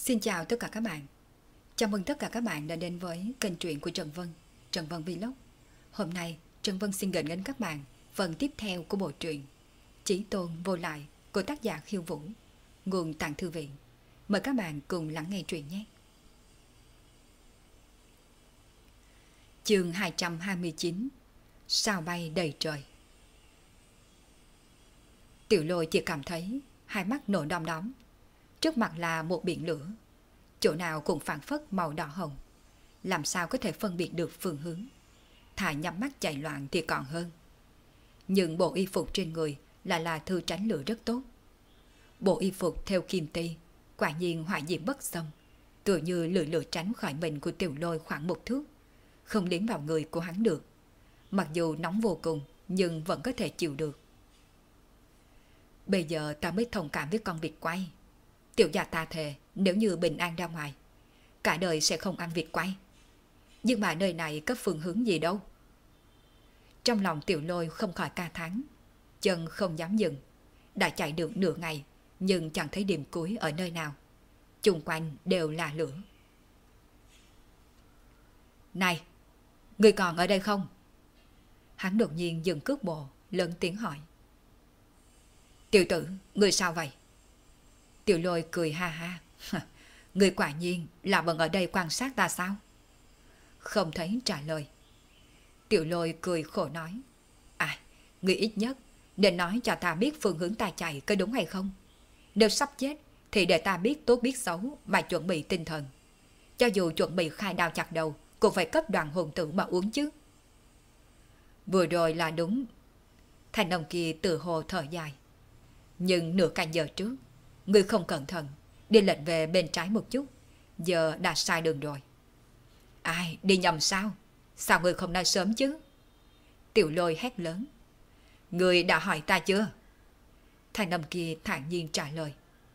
Xin chào tất cả các bạn. Chào mừng tất cả các bạn đã đến với kênh truyện của Trần Vân, Trần Vân Vlog. Hôm nay, Trần Vân xin gửi đến các bạn phần tiếp theo của bộ truyện Chí Tôn Vô Lại của tác giả Khiêu Vũ, nguồn Tạng Thư Viện. Mời các bạn cùng lắng nghe truyện nhé. Chương 229: Sao bay đầy trời. Tiểu Lôi chỉ cảm thấy hai mắt nổi đom đóm. Trước mặt là một biển lửa, chỗ nào cũng phảng phất màu đỏ hồng, làm sao có thể phân biệt được phương hướng. Thà nhắm mắt chạy loạn thì còn hơn. Nhưng bộ y phục trên người là thư tránh lửa rất tốt. Bộ y phục theo kim ti, quả nhiên hỏa diễm bất xâm, tựa như lửa tránh khỏi mình của Tiểu Lôi khoảng một thước, không đến vào người của hắn được. Mặc dù nóng vô cùng, nhưng vẫn có thể chịu được. Bây giờ ta mới thông cảm với con vịt quay. Tiểu gia ta thề nếu như bình an ra ngoài, cả đời sẽ không ăn vịt quay. Nhưng mà nơi này có phương hướng gì đâu. Trong lòng Tiểu Lôi không khỏi ca thán, chân không dám dừng. Đã chạy được nửa ngày, nhưng chẳng thấy điểm cuối ở nơi nào. Chung quanh đều là lửa. Này, người còn ở đây không? Hắn đột nhiên dừng cước bộ, lớn tiếng hỏi. Tiểu tử, người sao vậy? Tiểu Lôi cười ha ha. Người quả nhiên là vẫn ở đây quan sát ta sao? Không thấy trả lời. Tiểu Lôi cười khổ nói. Người ít nhất nên nói cho ta biết phương hướng ta chạy có đúng hay không. Nếu sắp chết thì để ta biết tốt biết xấu mà chuẩn bị tinh thần. Cho dù chuẩn bị khai đao chặt đầu cũng phải cấp đoàn hồn tử mà uống chứ. Vừa rồi là đúng. Thành ông kia tự hồ thở dài. Nhưng nửa canh giờ trước, người không cẩn thận đi lệch về bên trái một chút, giờ đã sai đường rồi. Đi nhầm sao? Sao người không nói sớm chứ? Tiểu Lôi hét lớn. Người đã hỏi ta chưa? Thanh âm kia thản nhiên trả lời.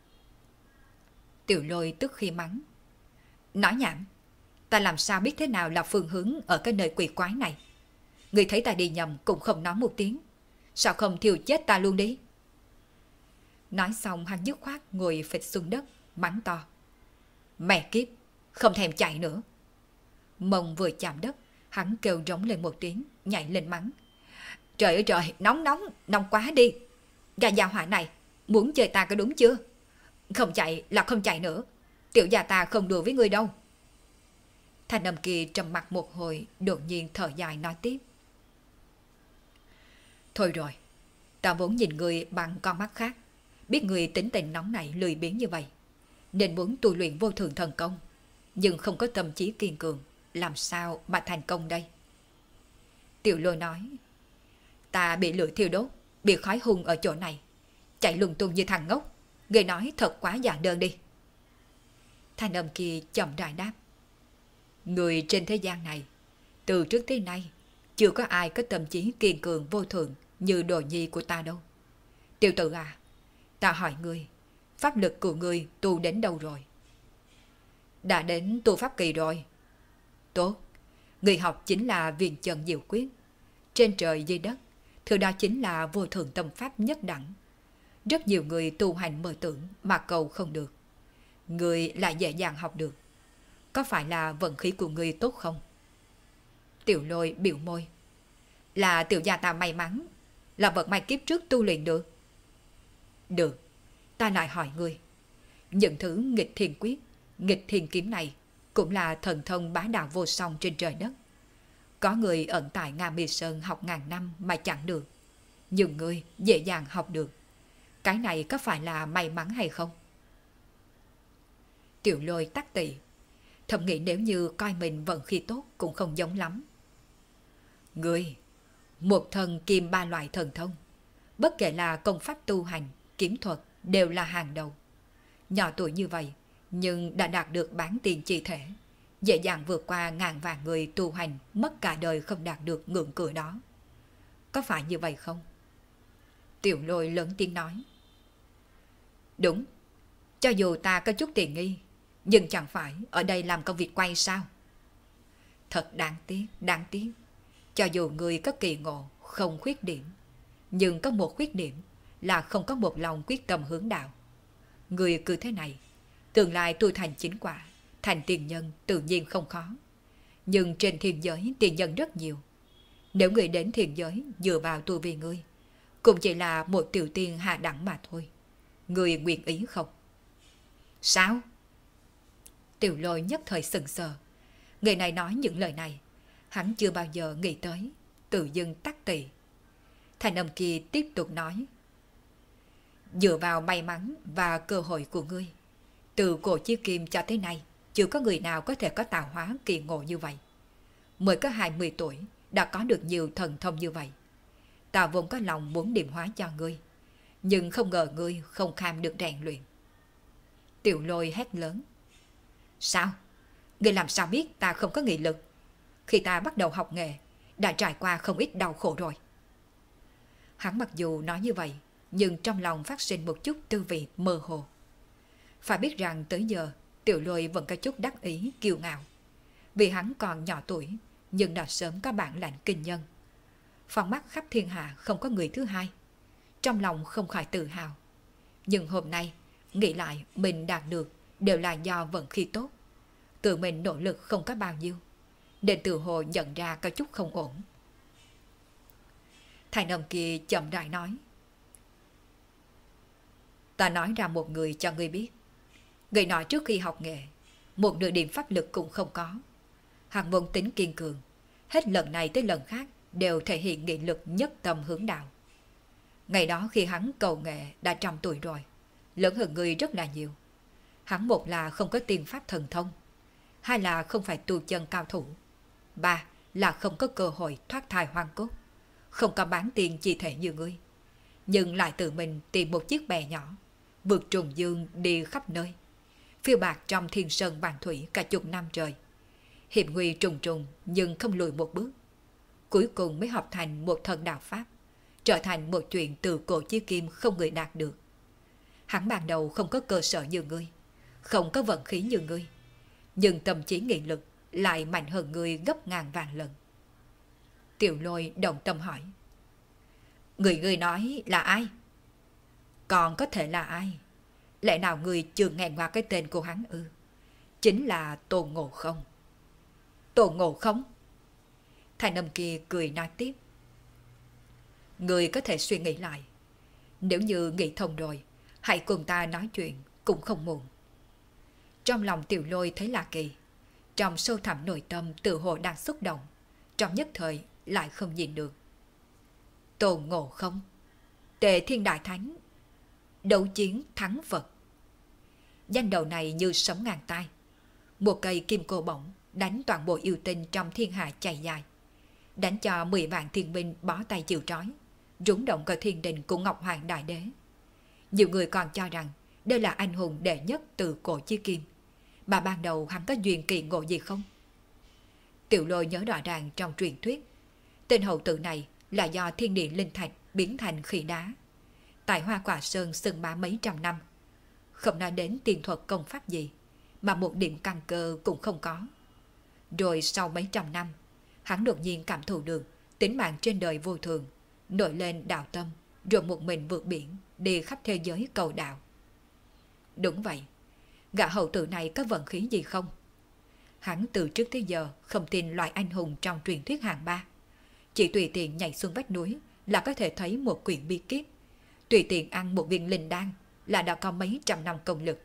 Tiểu Lôi tức khi mắng. Nói nhảm, ta làm sao biết thế nào là phương hướng ở cái nơi quỷ quái này? Người thấy ta đi nhầm cũng không nói một tiếng, sao không thiêu chết ta luôn đi? Nói xong hắn dứt khoát ngồi phịch xuống đất, mắng to. Mẹ kiếp, không thèm chạy nữa. Mông vừa chạm đất, hắn kêu rống lên một tiếng, nhảy lên mắng. Trời ơi trời, nóng quá đi. Gà gia hỏa này, muốn chơi ta có đúng chưa? Không chạy là không chạy nữa. Tiểu gia ta không đùa với ngươi đâu. Thanh âm kia trầm mặt một hồi, đột nhiên thở dài nói tiếp. Thôi rồi, ta vốn nhìn ngươi bằng con mắt khác, biết người tính tình nóng nảy lười biếng như vậy, nên muốn tu luyện vô thượng thần công, nhưng không có tâm trí kiên cường, làm sao mà thành công đây? Tiểu Lôi nói. Ta bị lửa thiêu đốt, bị khói hung ở chỗ này, chạy lung tung như thằng ngốc. Người nói thật quá giản đơn đi. Thanh âm kia chậm rãi đáp. Người trên thế gian này, từ trước tới nay, chưa có ai có tâm trí kiên cường vô thượng như đồ nhi của ta đâu. Tiểu tử à, ta hỏi ngươi, pháp lực của ngươi tu đến đâu rồi? Đã đến tu pháp kỳ rồi. Tốt, người học chính là Viên Chân Diệu Quyết. Trên trời dưới đất, thứ đó chính là vô thượng tâm pháp nhất đẳng. Rất nhiều người tu hành mơ tưởng mà cầu không được. Người lại dễ dàng học được. Có phải là vận khí của người tốt không? Tiểu Lôi biểu môi. Là tiểu gia ta may mắn, là vận may kiếp trước tu luyện được. Được, ta lại hỏi ngươi, những thứ nghịch thiên quyết, nghịch thiên kiếm này cũng là thần thông bá đạo vô song trên trời đất. Có người ẩn tại Nga Mi Sơn học ngàn năm mà chẳng được, nhưng ngươi dễ dàng học được. Cái này có phải là may mắn hay không? Tiểu Lôi tắc tị, thầm nghĩ nếu như coi mình vận khí tốt cũng không giống lắm. Ngươi, một thần kim ba loại thần thông, bất kể là công pháp tu hành, kiếm thuật đều là hàng đầu. Nhỏ tuổi như vậy nhưng đã đạt được bán tiền chi thể, dễ dàng vượt qua ngàn vạn người tu hành mất cả đời không đạt được ngưỡng cửa đó. Có phải như vậy không? Tiểu Lôi lớn tiếng nói. Đúng, cho dù ta có chút tiền nghi, nhưng chẳng phải ở đây làm công việc quay sao? Thật đáng tiếc, đáng tiếc. Cho dù người có kỳ ngộ, không khuyết điểm, nhưng có một khuyết điểm là không có một lòng quyết tâm hướng đạo. Người cứ thế này, Tương lai tu thành chính quả, thành tiền nhân tự nhiên không khó. Nhưng trên thiên giới tiền nhân rất nhiều. Nếu người đến thiên giới dựa vào tu vi ngươi, cũng chỉ là một tiểu tiên hạ đẳng mà thôi. Ngươi nguyện ý không? Sao? Tiểu Lôi nhất thời sững sờ. Người này nói những lời này, hắn chưa bao giờ nghĩ tới, tự dưng tắc tị. Thanh âm kia tiếp tục nói. Dựa vào may mắn và cơ hội của ngươi, từ cổ chí kim cho tới nay, chưa có người nào có thể có tạo hóa kỳ ngộ như vậy. Mới có 20 tuổi đã có được nhiều thần thông như vậy. Ta vốn có lòng muốn điểm hóa cho ngươi, nhưng không ngờ ngươi không kham được rèn luyện. Tiểu Lôi hét lớn. Sao? Ngươi làm sao biết ta không có nghị lực? Khi ta bắt đầu học nghề, đã trải qua không ít đau khổ rồi. Hắn mặc dù nói như vậy, nhưng trong lòng phát sinh một chút tư vị mơ hồ. Phải biết rằng tới giờ, Tiểu Lôi vẫn có chút đắc ý kiêu ngạo. Vì hắn còn nhỏ tuổi, nhưng đã sớm có bản lãnh kinh nhân. Phong mắt khắp thiên hạ không có người thứ hai. Trong lòng không khỏi tự hào. Nhưng hôm nay, nghĩ lại mình đạt được đều là do vận khí tốt. Tự mình nỗ lực không có bao nhiêu, nên tự hồ nhận ra có chút không ổn. Thành âm kia chậm rãi nói. Ta nói ra một người cho ngươi biết. Người nói trước khi học nghề, một nửa điểm pháp lực cũng không có. Hắn vốn tính kiên cường, hết lần này tới lần khác đều thể hiện nghị lực nhất tâm hướng đạo. Ngày đó khi hắn cầu nghệ đã trăm tuổi rồi, lớn hơn ngươi rất là nhiều. Hắn một là không có tiên pháp thần thông, hai là không phải tu chân cao thủ, ba là không có cơ hội thoát thai hoang cốt, không có bán tiền chi thể như ngươi, nhưng lại tự mình tìm một chiếc bè nhỏ, vượt trùng dương đi khắp nơi, phiêu bạt trong thiên sơn vạn thủy cả chục năm trời, hiểm nguy trùng trùng nhưng không lùi một bước, cuối cùng mới học thành một thần đạo pháp, trở thành một chuyện từ cổ chí kim không người đạt được. Hắn ban đầu không có cơ sở như ngươi, không có vận khí như ngươi, nhưng tâm trí nghị lực lại mạnh hơn ngươi gấp ngàn vạn lần. Tiểu Lôi động tâm hỏi. Người nói là ai? Còn có thể là ai? Lẽ nào người chưa nghe qua cái tên của hắn ư? Chính là Tôn Ngộ Không. Tôn Ngộ Không? Thành âm kia cười nói tiếp. Người có thể suy nghĩ lại. Nếu như nghĩ thông rồi, hãy cùng ta nói chuyện cũng không muộn. Trong lòng Tiểu Lôi thấy lạ kỳ. Trong sâu thẳm nội tâm tự hồ đang xúc động, trong nhất thời lại không nhìn được. Tôn Ngộ Không, Tề Thiên Đại Thánh, đấu chiến thắng Phật. Danh đầu này như sấm ngàn tai. Một cây kim cô bổng đánh toàn bộ yêu tinh trong thiên hạ chạy dài, đánh cho 10 vạn thiên binh bó tay chịu trói, rúng động cả thiên đình của Ngọc Hoàng Đại Đế. Nhiều người còn cho rằng đây là anh hùng đệ nhất từ cổ chí kim, mà ban đầu hắn có duyên kỳ ngộ gì không? Tiểu Lôi nhớ rõ ràng trong truyền thuyết, tên hậu tử này là do thiên địa linh thạch biến thành khỉ đá, tại Hoa Quả Sơn xưng bá mấy trăm năm, không nói đến tiền thuật công pháp gì, mà một điểm căn cơ cũng không có. Rồi sau mấy trăm năm, hắn đột nhiên cảm thụ được tính mạng trên đời vô thường, nổi lên đạo tâm, rồi một mình vượt biển đi khắp thế giới cầu đạo. Đúng vậy, gã hậu tử này có vận khí gì không? Hắn từ trước tới giờ không tin loại anh hùng trong truyền thuyết hạng ba. Chỉ tùy tiện nhảy xuống vách núi là có thể thấy một quyển bí kíp, tùy tiện ăn một viên linh đan là đã có mấy trăm năm công lực.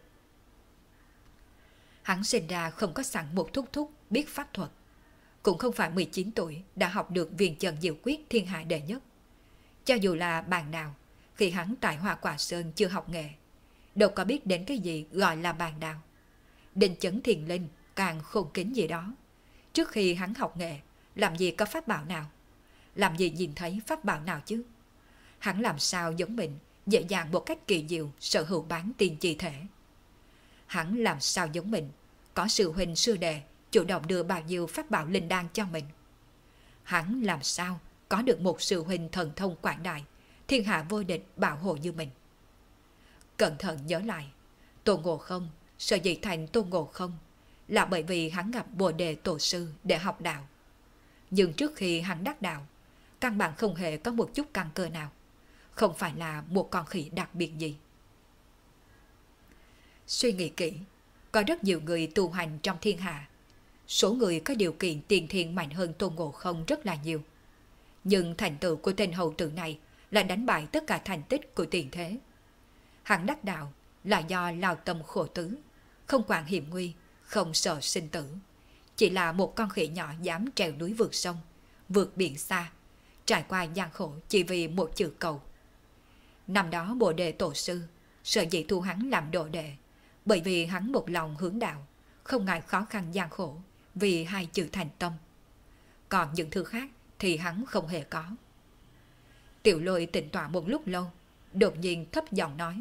Hắn sinh ra không có sẵn một thúc thúc biết pháp thuật, cũng không phải 19 tuổi đã học được viên chân diệu quyết thiên hạ đệ nhất. Cho dù là bàn nào, khi hắn tại Hoa Quả Sơn chưa học nghệ, đâu có biết đến cái gì gọi là bàn đào. Định chấn thiền linh càng khôn kính gì đó. Trước khi hắn học nghệ, làm gì có pháp bảo nào? Làm gì nhìn thấy pháp bảo nào chứ? Hắn làm sao giống mình, dễ dàng một cách kỳ diệu sở hữu bán tiền chi thể? Hắn làm sao giống mình, có sư huynh sư đệ chủ động đưa bao nhiêu pháp bảo linh đan cho mình? Hắn làm sao có được một sư huynh thần thông quảng đại, thiên hạ vô địch bảo hộ như mình? Cẩn thận nhớ lại, Tôn Ngộ Không sở dĩ thành Tôn Ngộ Không là bởi vì hắn gặp Bồ Đề Tổ sư để học đạo. Nhưng trước khi hắn đắc đạo, căn bản không hề có một chút căn cơ nào, không phải là một con khỉ đặc biệt gì. Suy nghĩ kỹ, có rất nhiều người tu hành trong thiên hạ. Số người có điều kiện tiền thiện mạnh hơn Tôn Ngộ Không rất là nhiều. Nhưng thành tựu của tên hầu tử này là đánh bại tất cả thành tích của tiền thế. Hắn đắc đạo là do lao tâm khổ tứ, không quản hiểm nguy, không sợ sinh tử. Chỉ là một con khỉ nhỏ dám trèo núi vượt sông, vượt biển xa, trải qua gian khổ chỉ vì một chữ cầu. Năm đó Bồ Đề Tổ Sư sợ dĩ thu hắn làm đồ đệ, bởi vì hắn một lòng hướng đạo, không ngại khó khăn gian khổ vì hai chữ thành tâm. Còn những thứ khác thì hắn không hề có. Tiểu Lôi tĩnh tọa một lúc lâu, đột nhiên thấp giọng nói: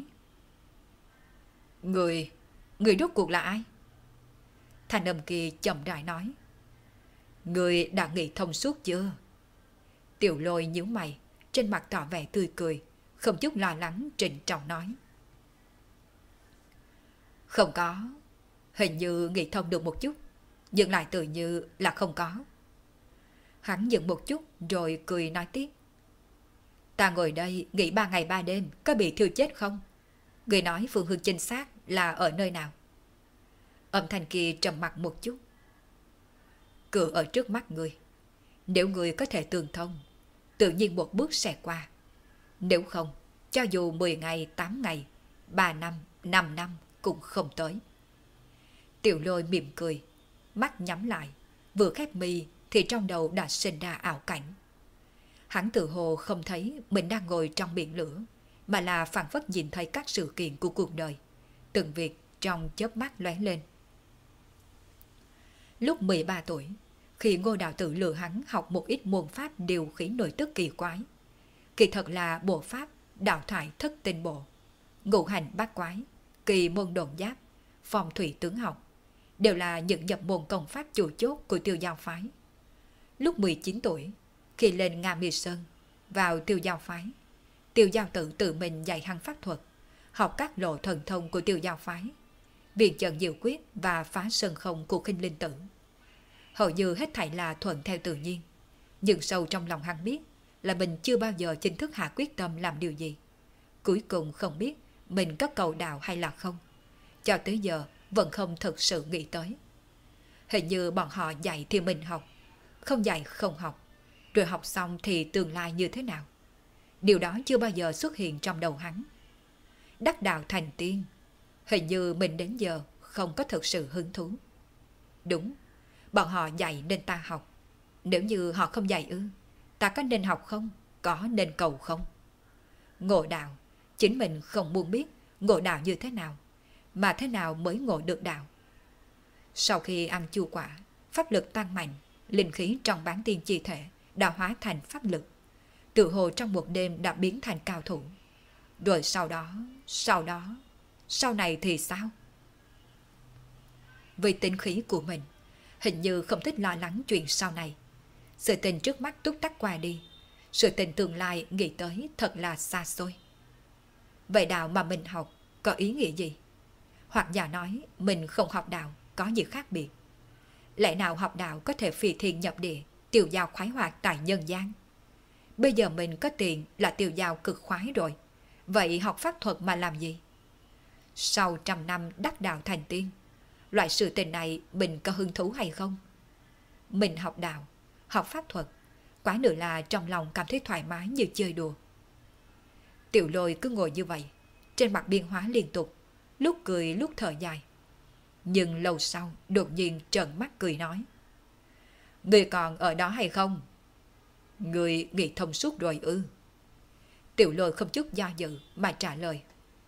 Người rốt cuộc là ai? Thanh âm kia chậm rãi nói: Người đã nghĩ thông suốt chưa? Tiểu Lôi nhíu mày, trên mặt tỏ vẻ tươi cười, không chút lo lắng trịnh trọng nói: Không có, hình như nghĩ thông được một chút, nhưng lại tự như là không có. Hắn dừng một chút rồi cười nói tiếp: Ta ngồi đây nghĩ 3 ngày 3 đêm có bị thiêu chết không? Người nói phương hướng chính xác là ở nơi nào? Âm thanh kia trầm mặc một chút: Cửa ở trước mắt người. Nếu người có thể tương thông, tự nhiên một bước sẽ qua. Nếu không, cho dù 10 ngày, 8 ngày, 3 năm, 5 năm cũng không tới. Tiểu Lôi mỉm cười, mắt nhắm lại, vừa khép mi thì trong đầu đã sinh ra ảo cảnh. Hắn tự hồ không thấy mình đang ngồi trong biển lửa, mà là phảng phất nhìn thấy các sự kiện của cuộc đời, từng việc trong chớp mắt lóe lên. Lúc 13 tuổi, khi Ngô Đạo Tử lừa hắn học một ít môn pháp điều khí nội tức kỳ quái, kỳ thật là bộ pháp đạo thải thất tinh bộ, ngũ hành bát quái, kỳ môn độn giáp, phong thủy tướng học, đều là những nhập môn công pháp chủ chốt của Tiêu Giao phái. Lúc 19 tuổi, khi lên Nga Mi Sơn, vào Tiêu Giao phái, Tiêu Giao Tử tự mình dạy hắn pháp thuật, học các lộ thần thông của Tiêu Giao phái, viện trận diệu quyết và phá sơn không của Khinh Linh Tử. Hầu như hết thảy là thuận theo tự nhiên, nhưng sâu trong lòng hắn biết là mình chưa bao giờ chính thức hạ quyết tâm làm điều gì. Cuối cùng không biết mình có cầu đạo hay là không, cho tới giờ vẫn không thực sự nghĩ tới. Hình như bọn họ dạy thì mình học, không dạy không học, rồi học xong thì tương lai như thế nào, điều đó chưa bao giờ xuất hiện trong đầu hắn. Đắc đạo thành tiên, hình như mình đến giờ không có thực sự hứng thú. Đúng, bọn họ dạy nên ta học. Nếu như họ không dạy ư, ta có nên học không, có nên cầu không? Ngộ đạo, chính mình không muốn biết ngộ đạo như thế nào, mà thế nào mới ngộ được đạo. Sau khi ăn chu quả, pháp lực tăng mạnh, linh khí trong bán tiên chi thể đã hóa thành pháp lực, tự hồ trong một đêm đã biến thành cao thủ. Rồi sau này thì sao? Vì tính khí của mình, hình như không thích lo lắng chuyện sau này. Sự tình trước mắt túc tắc qua đi, sự tình tương lai nghĩ tới thật là xa xôi. Vậy đạo mà mình học có ý nghĩa gì? Hoặc giả nói mình không học đạo có gì khác biệt? Lẽ nào học đạo có thể phi thiên nhập địa, tiêu dao khoái hoạt tại nhân gian? Bây giờ mình có tiền là tiêu dao cực khoái rồi, vậy học pháp thuật mà làm gì? Sau 100 năm đắc đạo thành tiên, loại sự tình này mình có hứng thú hay không? Mình học đạo, học pháp thuật, quá nữa là trong lòng cảm thấy thoải mái như chơi đùa. Tiểu Lôi cứ ngồi như vậy, trên mặt biến hóa liên tục, lúc cười lúc thở dài. Nhưng lâu sau đột nhiên trợn mắt cười nói: Người còn ở đó hay không? Người nghĩ thông suốt rồi ư? Tiểu Lôi không chút do dự mà trả lời: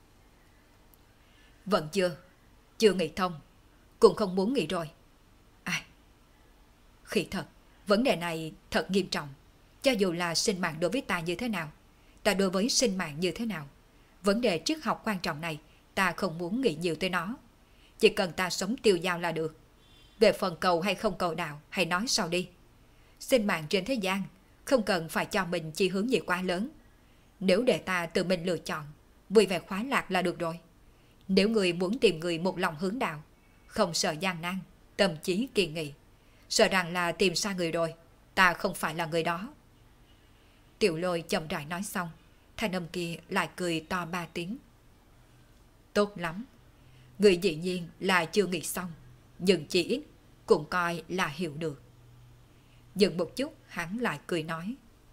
Vẫn chưa nghĩ thông, cũng không muốn nghĩ rồi. Ai, khỉ thật, vấn đề này thật nghiêm trọng. Cho dù là sinh mạng đối với ta như thế nào, ta đối với sinh mạng như thế nào, vấn đề triết học quan trọng này ta không muốn nghĩ nhiều tới nó. Chỉ cần ta sống tiêu dao là được. Về phần cầu hay không cầu đạo, hãy nói sau đi. Sinh mạng trên thế gian không cần phải cho mình chi hướng gì quá lớn. Nếu để ta tự mình lựa chọn, vui vẻ khoái lạc là được rồi. Nếu người muốn tìm người một lòng hướng đạo, không sợ gian nan, tâm trí kỳ nghị, sợ rằng là tìm sai người rồi, ta không phải là người đó. Tiểu Lôi chậm rãi nói xong, thanh âm kia lại cười to 3 tiếng. Tốt lắm, Người dĩ nhiên là chưa nghĩ xong, nhưng chỉ ít cũng coi là hiểu được. Dừng một chút, hắn lại cười nói.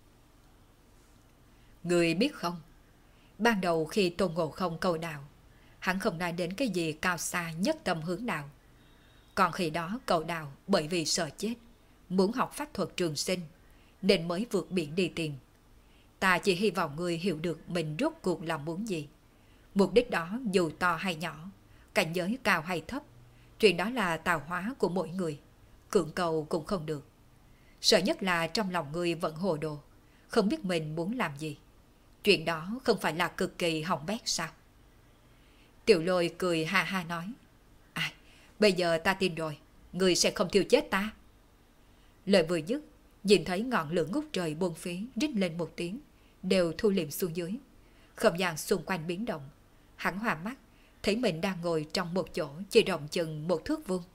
Người biết không, ban đầu khi Tôn Ngộ Không cầu đạo, hắn không nói đến cái gì cao xa nhất tâm hướng đạo. Còn khi đó cầu đạo bởi vì sợ chết, muốn học pháp thuật trường sinh, nên mới vượt biển đi tìm. Ta chỉ hy vọng người hiểu được mình rốt cuộc là muốn gì. Mục đích đó dù to hay nhỏ, cảnh giới cao hay thấp, chuyện đó là tạo hóa của mỗi người, cưỡng cầu cũng không được. Sợ nhất là trong lòng người vẫn hồ đồ, không biết mình muốn làm gì. Chuyện đó không phải là cực kỳ hỏng bét sao? Tiểu Lôi cười ha ha nói. Bây giờ ta tin rồi, người sẽ không thiêu chết ta. Lời vừa dứt, nhìn thấy ngọn lửa ngút trời bốn phía rít lên một tiếng, đều thu liệm xuống dưới. Không gian xung quanh biến động. Hắn hòa mắt, thấy mình đang ngồi trong một chỗ chỉ rộng chừng một thước vuông.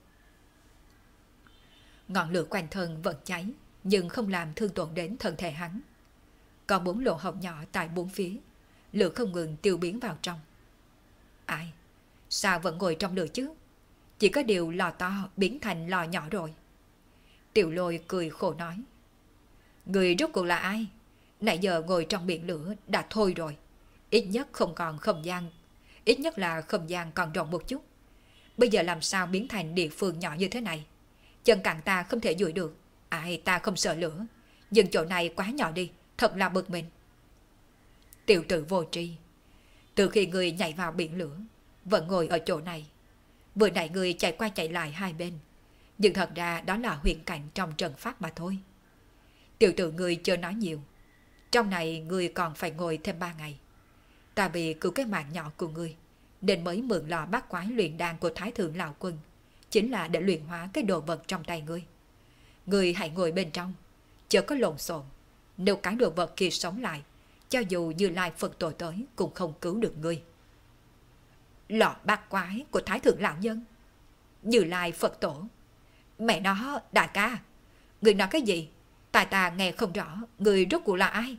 Ngọn lửa quanh thân vẫn cháy, nhưng không làm thương tổn đến thân thể hắn. Còn 4 lỗ hổng nhỏ tại bốn phía, lửa không ngừng tiêu biến vào trong. Ai? Sao vẫn ngồi trong lửa chứ? Chỉ có điều lò to biến thành lò nhỏ rồi. Tiểu Lôi cười khổ nói. Người rốt cuộc là ai? Nãy giờ ngồi trong biển lửa đã thôi rồi. Ít nhất không còn không gian. Ít nhất là không gian còn rộng một chút. Bây giờ làm sao biến thành địa phương nhỏ như thế này? Chân cẳng ta không thể duỗi được. Ta không sợ lửa, nhưng chỗ này quá nhỏ đi, thật là bực mình. Tiểu tử vô tri, từ khi người nhảy vào biển lửa, vẫn ngồi ở chỗ này. Vừa nãy người chạy qua chạy lại hai bên, nhưng thật ra đó là huyền cảnh trong trận pháp mà thôi. Tiểu tử người chưa nói nhiều, trong này người còn phải ngồi thêm 3 ngày. Ta vì cứu cái mạng nhỏ của người, nên mới mượn lò bát quái luyện đan của Thái Thượng Lão Quân, chính là để luyện hóa cái đồ vật trong tay ngươi. Ngươi hãy ngồi bên trong, chớ có lộn xộn. Nếu cái đồ vật kia sống lại, cho dù Như Lai Phật Tổ tới cũng không cứu được ngươi. Lọ bát quái của Thái Thượng Lão Nhân? Như Lai Phật Tổ? Mẹ nó, đại ca, ngươi nói cái gì? Tại ta nghe không rõ, ngươi rốt cuộc là ai?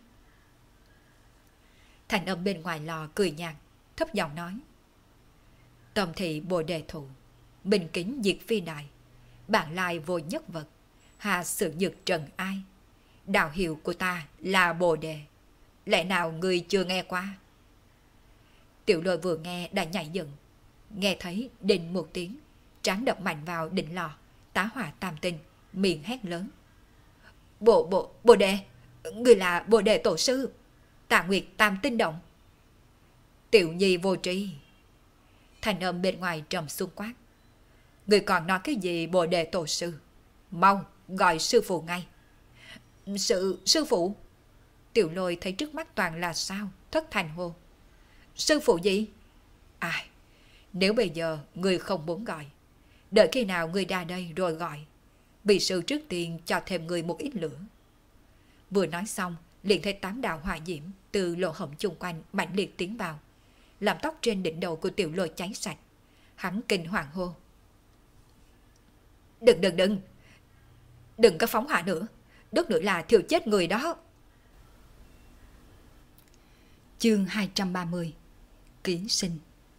Thành âm bên ngoài lò cười nhạt, thấp giọng nói. Tâm thị Bồ Đề Thụ, minh kính diệt phi đại, bản lai vô nhất vật, hà sự nhược trần ai. Đạo hiệu của ta là Bồ Đề, lẽ nào ngươi chưa nghe qua? Tiểu Lôi vừa nghe đã nhảy dựng, nghe thấy đinh một tiếng, trán đập mạnh vào đỉnh lò, tá hỏa tam tinh, miệng hét lớn. Bồ Đề, người là Bồ Đề Tổ Sư, Tạ Nguyệt Tam Tinh Động. Tiểu Nhi vô tri. Thành âm bên ngoài trầm xuống quát. Người còn nói cái gì Bồ Đề Tổ Sư? Mau, gọi sư phụ ngay. Sư phụ? Tiểu Lôi thấy trước mắt toàn là sao, thất thành hô. Sư phụ gì? Nếu bây giờ người không muốn gọi, đợi khi nào người ra đây rồi gọi. Vị sư trước tiên cho thêm người một ít lửa. Vừa nói xong, liền thấy 8 đạo hỏa diễm từ lỗ hổng chung quanh mạnh liệt tiến vào, làm tóc trên đỉnh đầu của Tiểu Lôi cháy sạch. Hắn kinh hoàng hô. Đừng có phóng hỏa nữa, đốt nữa là thiêu chết người đó. Chương 230. Ký sinh.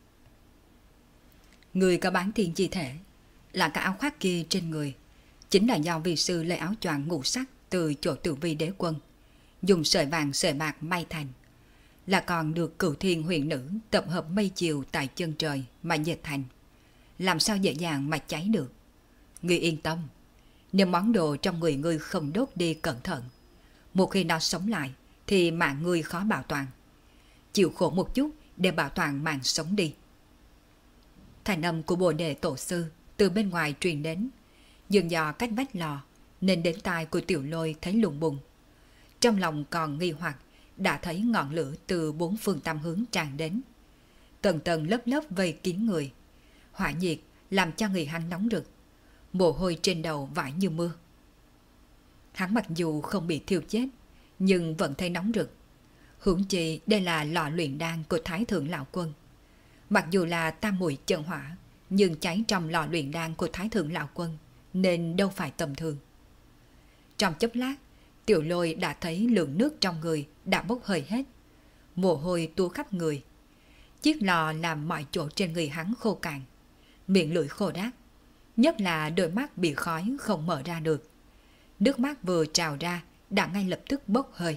Người có bán thiên chi thể, là cái áo khoác kia trên người, chính là do vị sư lấy áo choàng ngũ sắc từ chỗ Tử Vi Đế Quân, dùng sợi vàng sợi bạc may thành, là còn được Cửu Thiên Huyền Nữ tập hợp mây chiều tại chân trời mà dệt thành, làm sao dễ dàng mà cháy được. Ngươi yên tâm, nếu món đồ trong người ngươi không đốt đi cẩn thận, một khi nó sống lại thì mạng ngươi khó bảo toàn. Chịu khổ một chút để bảo toàn mạng sống đi. Thành âm của Bồ Đề Tổ Sư từ bên ngoài truyền đến, dường dò cách vách lò nên đến tai của Tiểu Lôi thấy lùng bùng. Trong lòng còn nghi hoặc, đã thấy ngọn lửa từ 4 phương tám hướng tràn đến, tầng tầng lớp lớp vây kín người. Hỏa nhiệt làm cho người hắn nóng rực, mồ hôi trên đầu vãi như mưa. Hắn mặc dù không bị thiêu chết, nhưng vẫn thấy nóng rực. Huống chi đây là lò luyện đan của Thái Thượng Lão Quân. Mặc dù là tam muội chân hỏa, nhưng cháy trong lò luyện đan của Thái Thượng Lão Quân nên đâu phải tầm thường. Trong chốc lát, Tiểu Lôi đã thấy lượng nước trong người đã bốc hơi hết, mồ hôi túa khắp người. Chiếc lò làm mọi chỗ trên người hắn khô cạn, miệng lưỡi khô đát, nhất là đôi mắt bị khói không mở ra được. Nước mắt vừa trào ra đã ngay lập tức bốc hơi.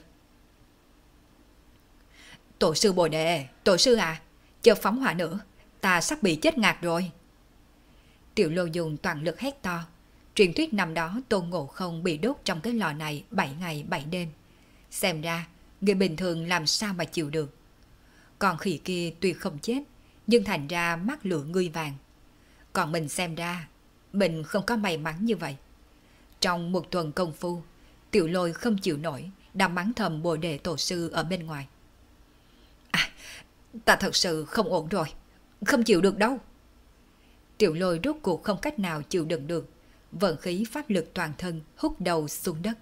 Tổ sư Bồ Đề, tổ sư à, chờ phóng hỏa nữa, ta sắp bị chết ngạt rồi. Tiểu Lôi dùng toàn lực hét to. Truyền thuyết năm đó Tôn Ngộ Không bị đốt trong cái lò này 7 ngày 7 đêm. Xem ra, người bình thường làm sao mà chịu được. Còn khỉ kia tuy không chết, nhưng thành ra mắt lửa ngươi vàng. Còn mình xem ra, mình không có may mắn như vậy. Trong một tuần công phu, Tiểu Lôi không chịu nổi, đã mắng thầm Bồ Đề tổ sư ở bên ngoài. À, ta thật sự không ổn rồi, không chịu được đâu. Tiểu Lôi rốt cuộc không cách nào chịu đựng được, vận khí pháp lực toàn thân hút đầu xuống đất.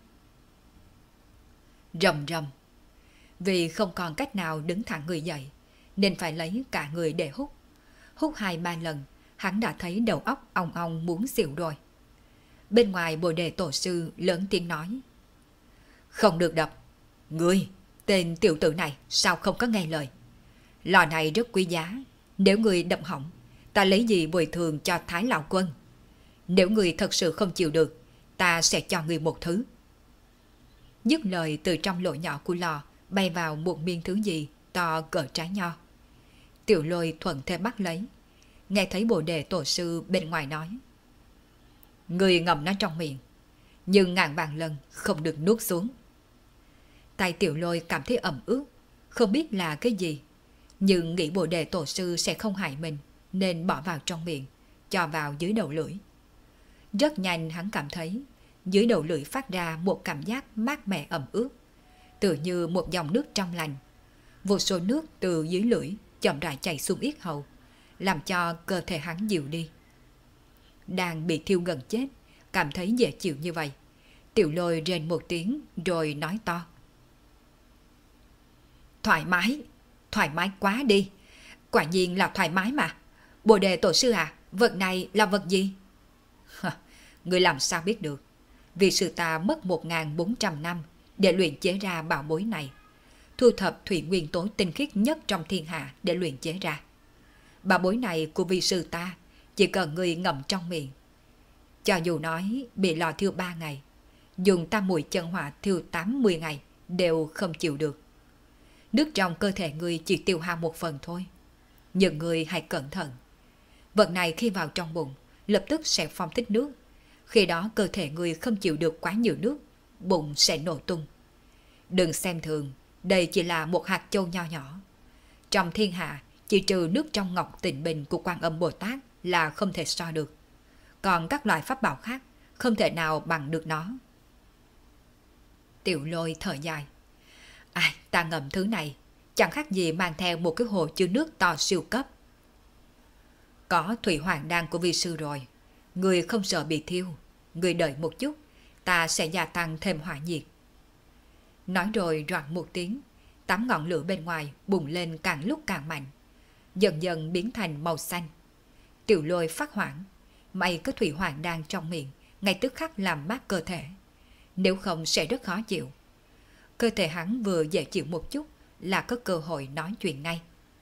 Rầm rầm. Vì không còn cách nào đứng thẳng người dậy, nên phải lấy cả người để hút. Hút 2-3 lần, hắn đã thấy đầu óc ong ong muốn xỉu rồi. Bên ngoài Bồ Đề tổ sư lớn tiếng nói. Không được đập. Ngươi, tên tiểu tử này sao không có nghe lời. Lò này rất quý giá, nếu ngươi đập hỏng, ta lấy gì bồi thường cho Thái Lão Quân. Nếu ngươi thật sự không chịu được, ta sẽ cho ngươi một thứ. Dứt lời, từ trong lỗ nhỏ của lò bay vào một miếng thứ gì to cỡ trái nho. Tiểu Lôi thuận thế bắt lấy. Nghe thấy Bồ Đề tổ sư bên ngoài nói. Ngươi ngậm nó trong miệng, nhưng ngàn vạn lần không được nuốt xuống. Tay Tiểu Lôi cảm thấy ẩm ướt, không biết là cái gì, nhưng nghĩ Bồ Đề tổ sư sẽ không hại mình, nên bỏ vào trong miệng, cho vào dưới đầu lưỡi. Rất nhanh hắn cảm thấy dưới đầu lưỡi phát ra một cảm giác mát mẻ ẩm ướt, tựa như một dòng nước trong lành. Vô số nước từ dưới lưỡi chậm rãi chảy xuống yết hầu, làm cho cơ thể hắn dịu đi. Đang bị thiêu gần chết, cảm thấy dễ chịu như vậy, Tiểu Lôi rên một tiếng rồi nói to. Thoải mái quá đi. Quả nhiên là thoải mái mà. Bồ Đề tổ sư à, vật này là vật gì? Người làm sao biết được? Vì sự ta mất 1400 năm để luyện chế ra bảo bối này, thu thập thủy nguyên tố tinh khiết nhất trong thiên hạ để luyện chế ra. Bảo bối này của vị sư ta chỉ cần người ngậm trong miệng, cho dù nói bị lò thiêu 3 ngày, dùng tam muội chân hỏa thiêu 80 ngày đều không chịu được. Nước trong cơ thể người chỉ tiêu hao 1 phần thôi. Nhưng người hãy cẩn thận. Vật này khi vào trong bụng, lập tức sẽ phóng thích nước. Khi đó cơ thể người không chịu được quá nhiều nước, bụng sẽ nổ tung. Đừng xem thường, đây chỉ là một hạt châu nho nhỏ. Trong thiên hạ, chỉ trừ nước trong ngọc tịnh bình của Quan Âm Bồ Tát là không thể so được. Còn các loại pháp bảo khác không thể nào bằng được nó. Tiểu Lôi thở dài. Ta ngậm thứ này chẳng khác gì mang theo một cái hồ chứa nước to siêu cấp. Có thủy hoàng đan của vi sư rồi, người không sợ bị thiêu. Người đợi một chút, ta sẽ gia tăng thêm hỏa nhiệt. Nói rồi roạn một tiếng, 8 ngọn lửa bên ngoài bùng lên càng lúc càng mạnh, dần dần biến thành màu xanh. Tiểu Lôi phát hoảng, may có thủy hoàng đan trong miệng, ngay tức khắc làm mát cơ thể. Nếu không sẽ rất khó chịu. Cơ thể hắn vừa dễ chịu một chút là có cơ hội nói chuyện ngay.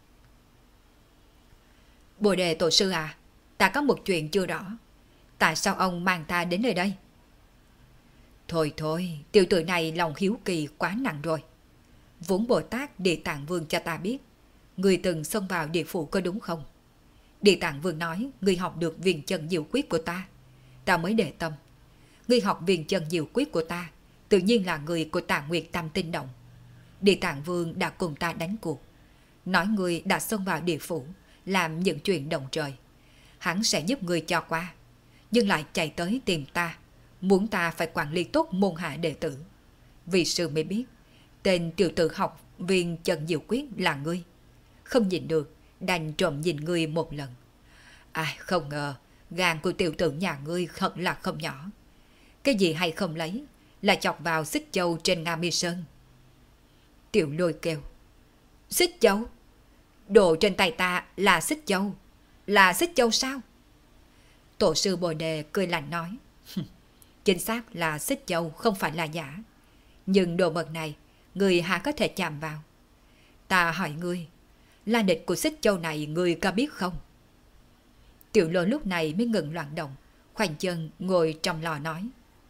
Bồ Đề tổ sư à, ta có một chuyện chưa rõ. Tại sao ông mang ta đến nơi đây? Thôi, tiểu tử này lòng hiếu kỳ quá nặng rồi. Vốn Bồ Tát Địa Tạng Vương cho ta biết, người từng xông vào địa phủ có đúng không? Địa Tạng Vương nói người học được viền chân diệu quyết của ta mới để tâm. Người học viền chân diệu quyết của ta tự nhiên là người của Tà Nguyệt Tam Tinh Động. Địa Tạng Vương đã cùng ta đánh cuộc, nói người đã xông vào địa phủ làm những chuyện động trời, hắn sẽ giúp người cho qua, nhưng lại chạy tới tìm ta, muốn ta phải quản lý tốt môn hạ đệ tử. Vì sư mới biết tên tiểu tử học viên chân diệu quyết là ngươi, không nhìn được đành trộm nhìn ngươi một lần. Không ngờ gan của tiểu tử nhà ngươi thật là không nhỏ. Cái gì hay không lấy là chọc vào xích châu trên Nga Mi Sơn. Tiểu Lôi kêu. Xích châu? Đồ trên tay ta là xích châu. Là xích châu sao? Tổ sư Bồ Đề cười lạnh nói. Chính xác là xích châu, không phải là giả. Nhưng đồ vật này người há có thể chạm vào? Ta hỏi ngươi, là địch của xích châu này ngươi có biết không? Tiểu Lôi lúc này mới ngừng loạn động, khoanh chân ngồi trong lò nói.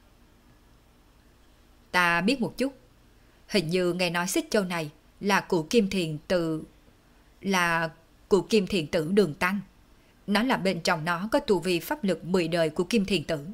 Ta biết một chút. Hình như nghe nói xích châu này là của Kim Thiền Tự... là của Kim Thiền Tử Đường Tăng. Nó là bên trong nó có tu vi pháp lực 10 đời của Kim Thiền Tử.